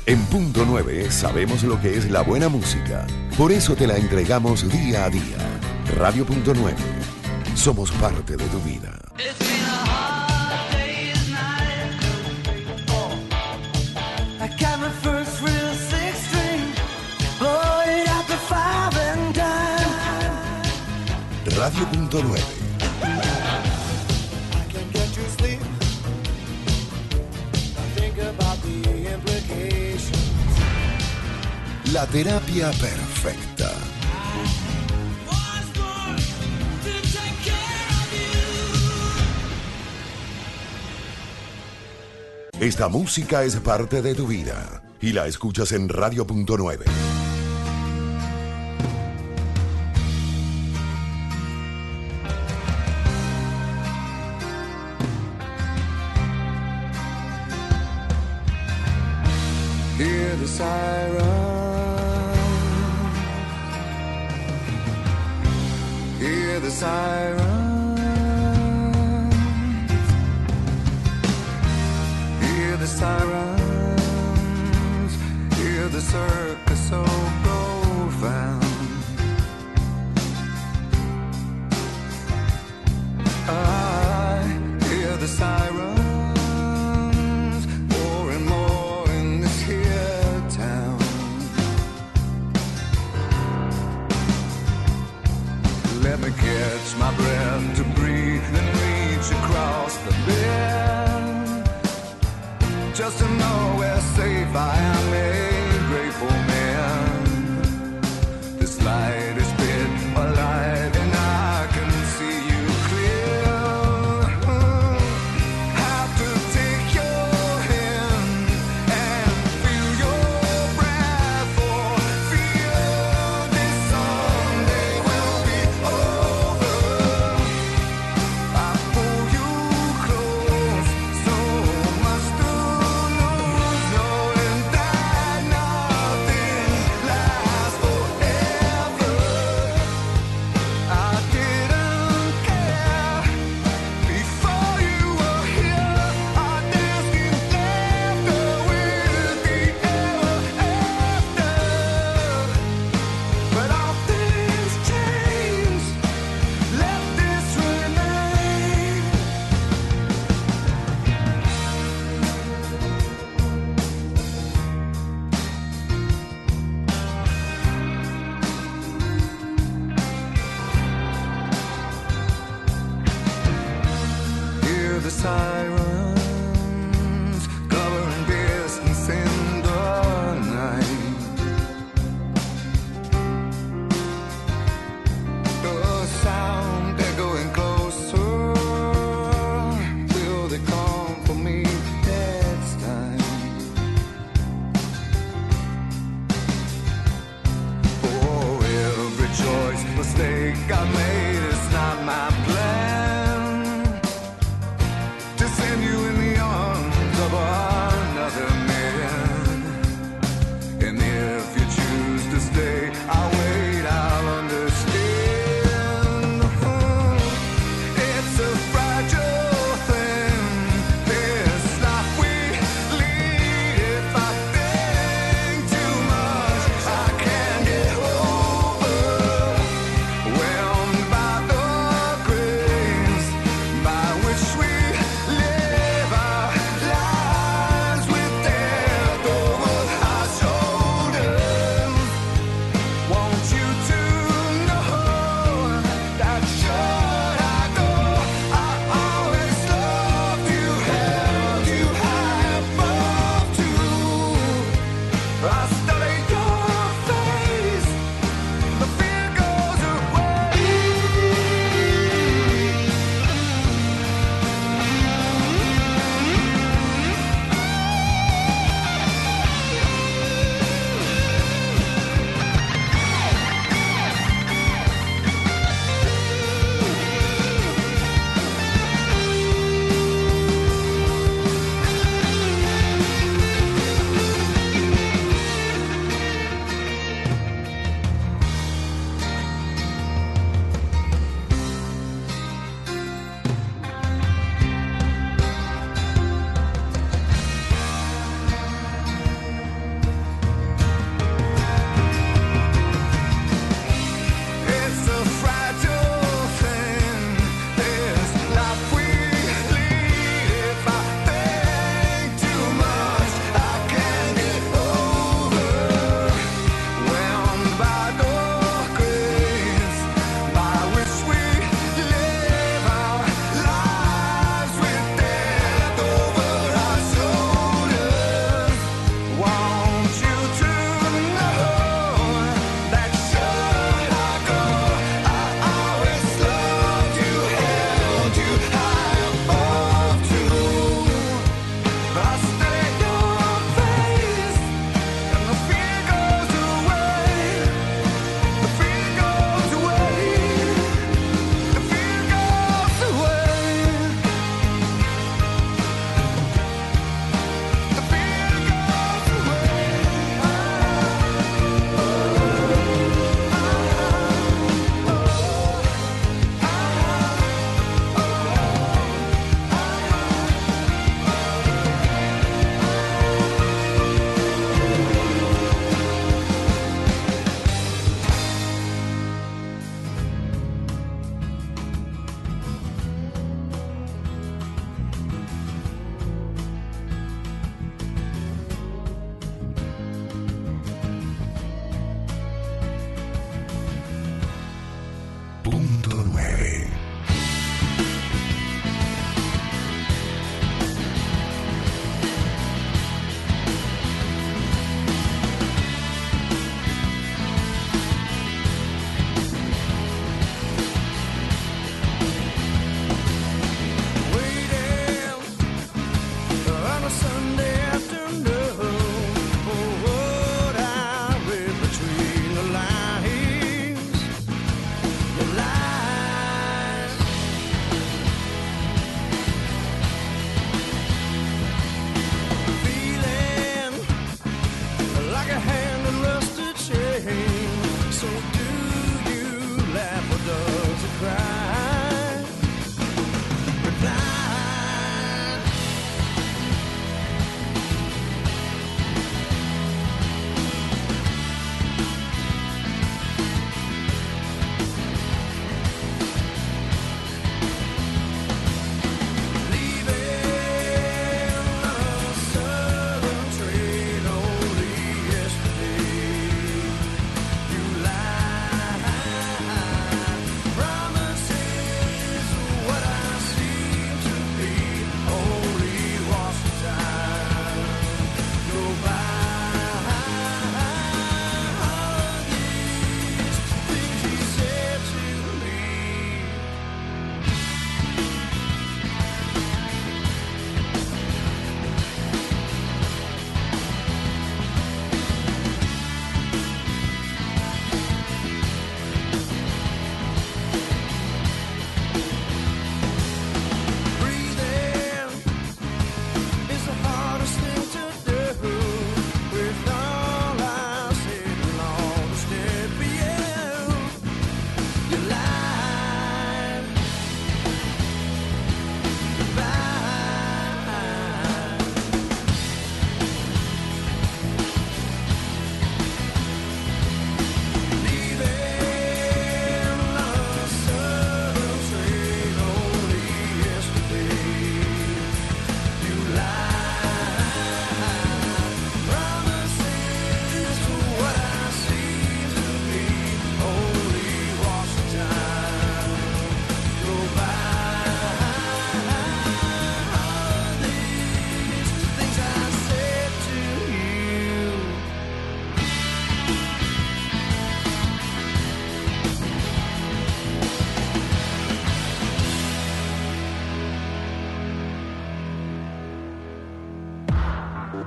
En Punto 9 sabemos lo que es la buena música. Por eso te la entregamos día a día. Radio Punto 9. Somos parte de tu vida. Radio Punto 9. La terapia perfecta. Esta música es parte de tu vida y la escuchas en Radio Punto 9. Hear the siren, hear the siren, hear the sirens, hear the circus so profound. I hear the sirens. Let me catch my breath to breathe and reach across the bed, just to know where safe I am, a grateful man. This light is bit alive and I can see you clear. Have to take your hand and feel your breath, or feel this someday will be over. I pull you close, so much to lose, knowing that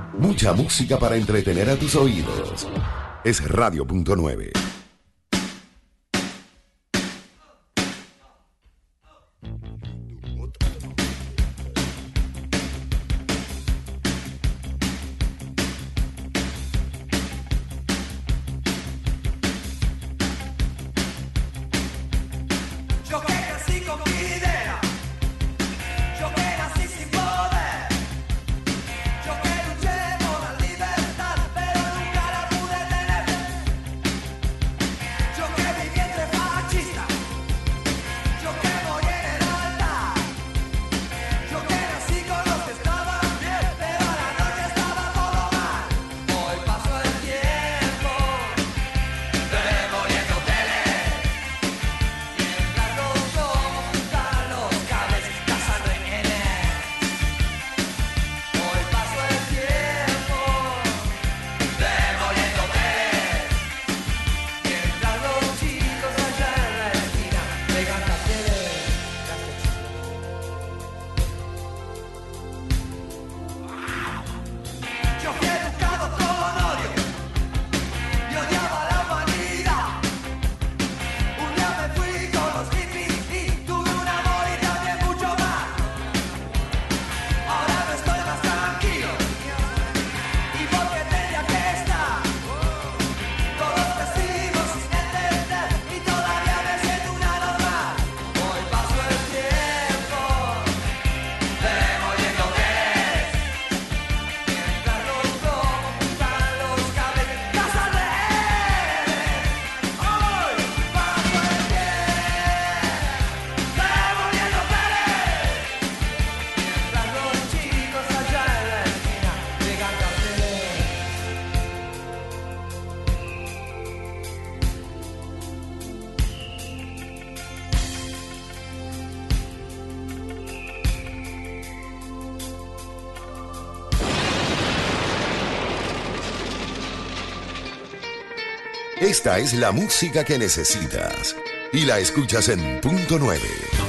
Mucha música para entretener a tus oídos. Es Radio.9. Esta es la música que necesitas y la escuchas en Punto 9.